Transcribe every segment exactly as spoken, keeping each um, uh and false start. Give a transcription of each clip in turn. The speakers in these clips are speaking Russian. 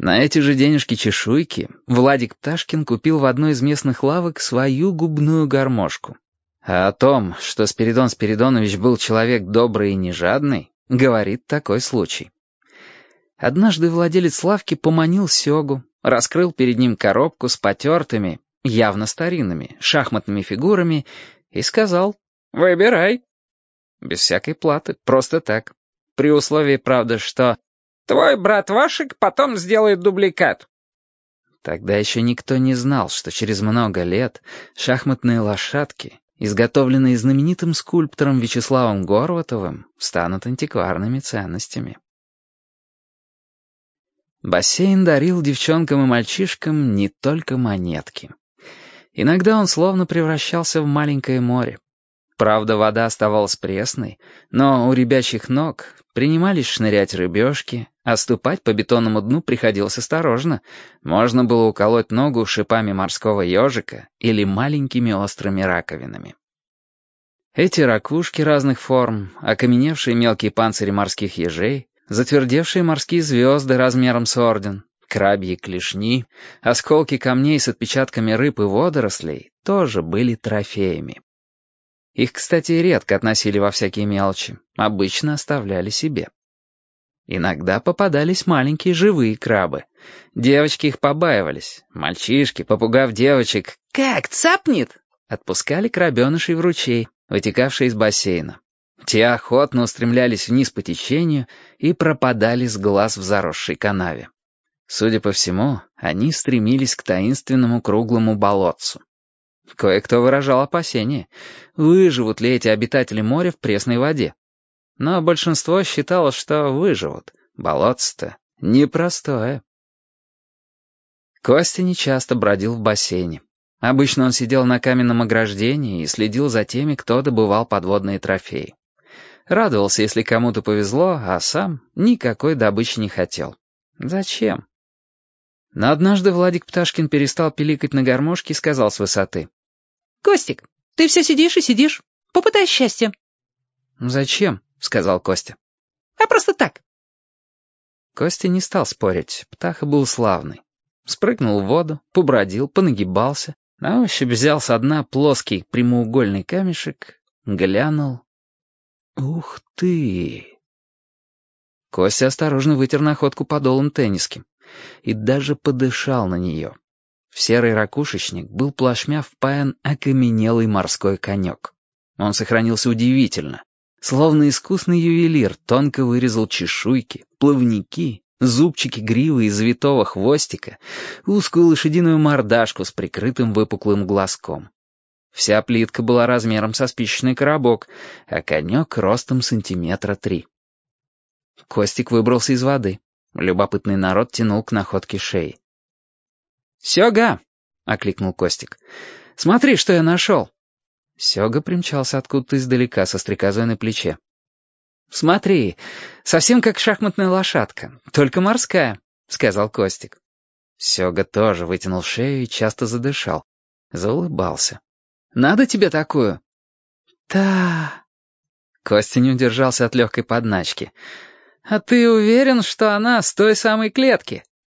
На эти же денежки-чешуйки Владик Пташкин купил в одной из местных лавок свою губную гармошку. А о том, что Спиридон Спиридонович был человек добрый и нежадный, говорит такой случай. Однажды владелец лавки поманил Сёгу, раскрыл перед ним коробку с потертыми, явно старинными, шахматными фигурами и сказал: «Выбирай». Без всякой платы, просто так. При условии, правда, что «твой брат Вашик потом сделает дубликат». Тогда еще никто не знал, что через много лет шахматные лошадки, изготовленные знаменитым скульптором Вячеславом Горватовым, станут антикварными ценностями. Бассейн дарил девчонкам и мальчишкам не только монетки. Иногда он словно превращался в маленькое море. Правда, вода оставалась пресной, но у ребячьих ног принимались шнырять рыбешки, а ступать по бетонному дну приходилось осторожно. Можно было уколоть ногу шипами морского ежика или маленькими острыми раковинами. Эти ракушки разных форм, окаменевшие мелкие панцири морских ежей, затвердевшие морские звезды размером с орден, крабьи клешни, осколки камней с отпечатками рыб и водорослей тоже были трофеями. Их, кстати, редко относили во всякие мелочи, обычно оставляли себе. Иногда попадались маленькие живые крабы. Девочки их побаивались. Мальчишки, попугав девочек «как, цапнет!», отпускали крабенышей в ручей, вытекавший из бассейна. Те охотно устремлялись вниз по течению и пропадали с глаз в заросшей канаве. Судя по всему, они стремились к таинственному круглому болотцу. Кое-кто выражал опасения, выживут ли эти обитатели моря в пресной воде. Но большинство считало, что выживут. Болотце-то непростое. Костя нечасто бродил в бассейне. Обычно он сидел на каменном ограждении и следил за теми, кто добывал подводные трофеи. Радовался, если кому-то повезло, а сам никакой добычи не хотел. Зачем? Но однажды Владик Пташкин перестал пиликать на гармошке и сказал с высоты: «Костик, ты все сидишь и сидишь. Попытай счастье». «Зачем?» — сказал Костя. «А просто так». Костя не стал спорить, птаха был славный. Спрыгнул в воду, побродил, понагибался, на ощупь взял со дна плоский прямоугольный камешек, глянул. «Ух ты!» Костя осторожно вытер находку подолом тенниски и даже подышал на нее. В серый ракушечник был плашмя впаян окаменелый морской конек. Он сохранился удивительно. Словно искусный ювелир тонко вырезал чешуйки, плавники, зубчики гривы и завитого хвостика, узкую лошадиную мордашку с прикрытым выпуклым глазком. Вся плитка была размером со спичечный коробок, а конек ростом сантиметра три. Костик выбрался из воды. Любопытный народ тянул к находке шеи. «Сёга!» — окликнул Костик. «Смотри, что я нашел!» Сёга примчался откуда-то издалека со стрекозой на плече. «Смотри, совсем как шахматная лошадка, только морская», — сказал Костик. Сёга тоже вытянул шею и часто задышал. Заулыбался. «Надо тебе такую?» «Да...» Костя не удержался от легкой подначки. «А ты уверен, что она с той самой клетки?»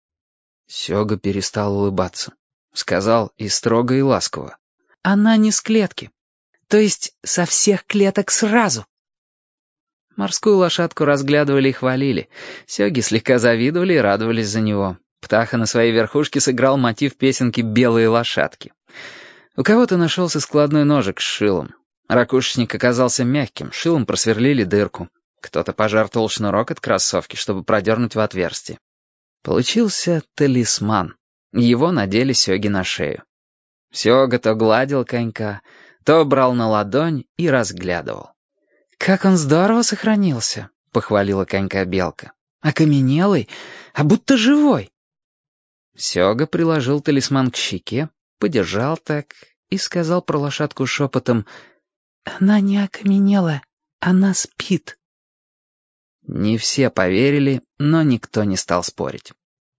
Сёга перестал улыбаться. Сказал и строго, и ласково. «Она не с клетки. То есть со всех клеток сразу». Морскую лошадку разглядывали и хвалили. Сёги слегка завидовали и радовались за него. Птаха на своей верхушке сыграл мотив песенки «Белые лошадки». У кого-то нашелся складной ножик с шилом. Ракушечник оказался мягким, шилом просверлили дырку. Кто-то пожертвовал шнурок от кроссовки, чтобы продернуть в отверстие. Получился талисман. Его надели Сёге на шею. Сёга то гладил конька, то брал на ладонь и разглядывал. «Как он здорово сохранился», — похвалила конька белка. «Окаменелый, а будто живой». Сёга приложил талисман к щеке, подержал так и сказал про лошадку шепотом: «Она не окаменела, она спит». Не все поверили, но никто не стал спорить.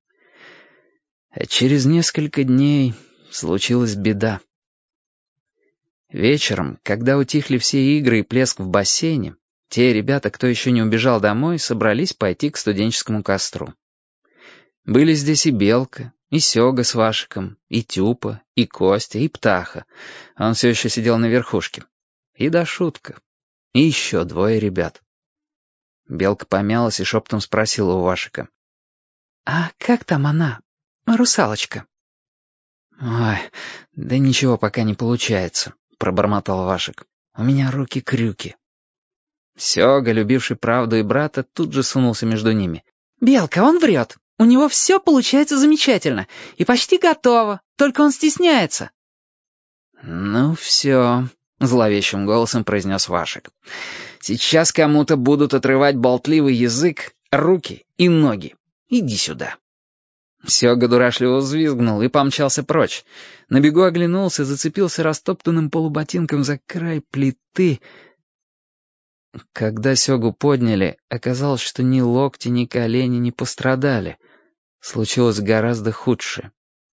А через несколько дней случилась беда. Вечером, когда утихли все игры и плеск в бассейне, те ребята, кто еще не убежал домой, собрались пойти к студенческому костру. Были здесь и Белка, и Сёга с Вашиком, и Тюпа, и Костя, и Птаха. Он все еще сидел на верхушке. И Дашутка. И еще двое ребят. Белка помялась и шептом спросила у Вашика. «А как там она, русалочка?» «Ой, да ничего пока не получается», — пробормотал Вашик. «У меня руки-крюки». Сёга, любивший правду и брата, тут же сунулся между ними. «Белка, он врет. У него все получается замечательно. И почти готово. Только он стесняется». «Ну все», — зловещим голосом произнес Вашик. «Сейчас кому-то будут отрывать болтливый язык, руки и ноги. Иди сюда». Сёга дурашливо взвизгнул и помчался прочь. На бегу оглянулся, зацепился растоптанным полуботинком за край плиты. Когда Сёгу подняли, оказалось, что ни локти, ни колени не пострадали. Случилось гораздо худшее.